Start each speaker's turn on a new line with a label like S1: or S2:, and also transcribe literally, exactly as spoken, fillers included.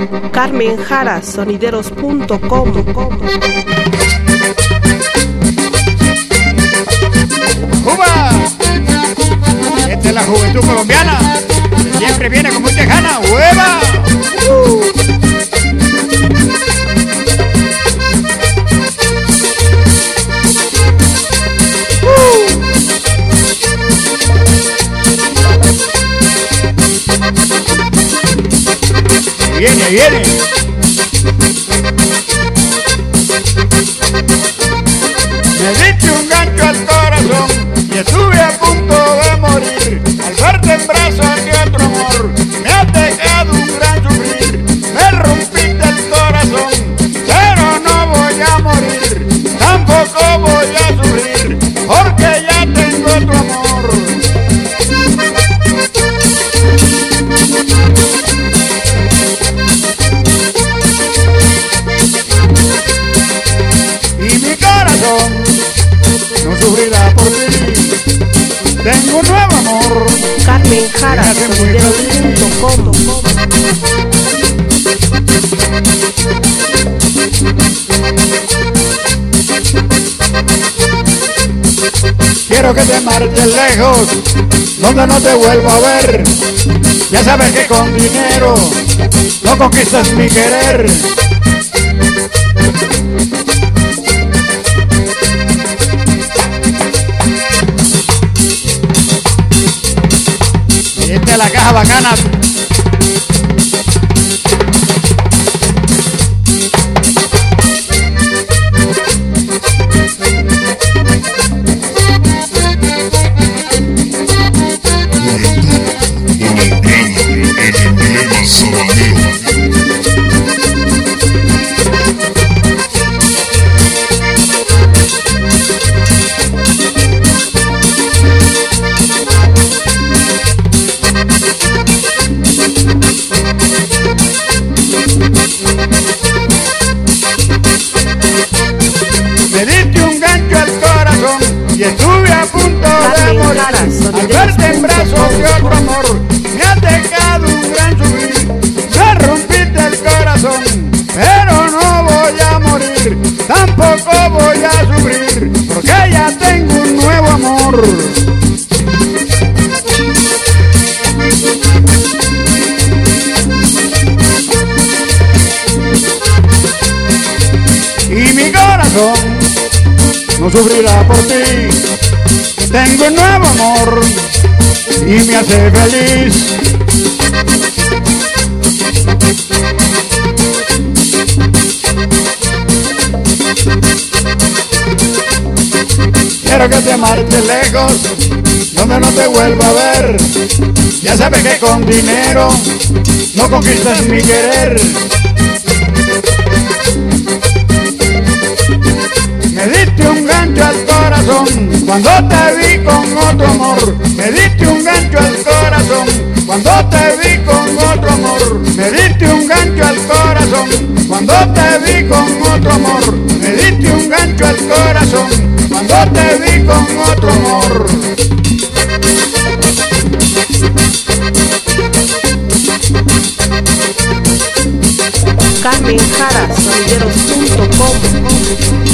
S1: Carmen Jara, sonideros punto com.
S2: ¡Cuba! Esta es la juventud colombiana, que siempre viene con mucha gana. ¡Hueva! Uh. Viene, viene. Me diste un gancho al corazón y estuve a punto de morir. Al verte en brazos de otro amor, me has dejado un gran sufrir. Me rompiste el corazón, pero no voy a morir. Tampoco voy a sufrir, porque ya tengo otro amor. No sufrirá por ti. Tengo un nuevo amor.
S1: Carmen Jara, sonideros punto com.
S2: Quiero que te marches lejos, donde no te vuelvo a ver. Ya sabes que con dinero no conquistas mi querer. Esta es la caja bacana. Me diste un gancho al corazón y estuve a punto de morir. Al verte en brazos de otro amor, me has dejado un gran sufrir. Me rompiste el corazón, pero no voy a morir. Tampoco voy a sufrir, porque ya tengo un nuevo amor. Y mi corazón no sufrirá por ti. Tengo un nuevo amor y me hace feliz. Quiero que te marches lejos, donde no te vuelva a ver. Ya sabes que con dinero no conquistas mi querer. Me diste un gancho al corazón cuando te vi con otro amor. Me diste un gancho al corazón cuando te vi con otro amor. Me diste un gancho al corazón cuando te vi con otro amor. Me diste un gancho al corazón cuando te vi con otro amor.
S1: Carmen Jara, sonideros punto com.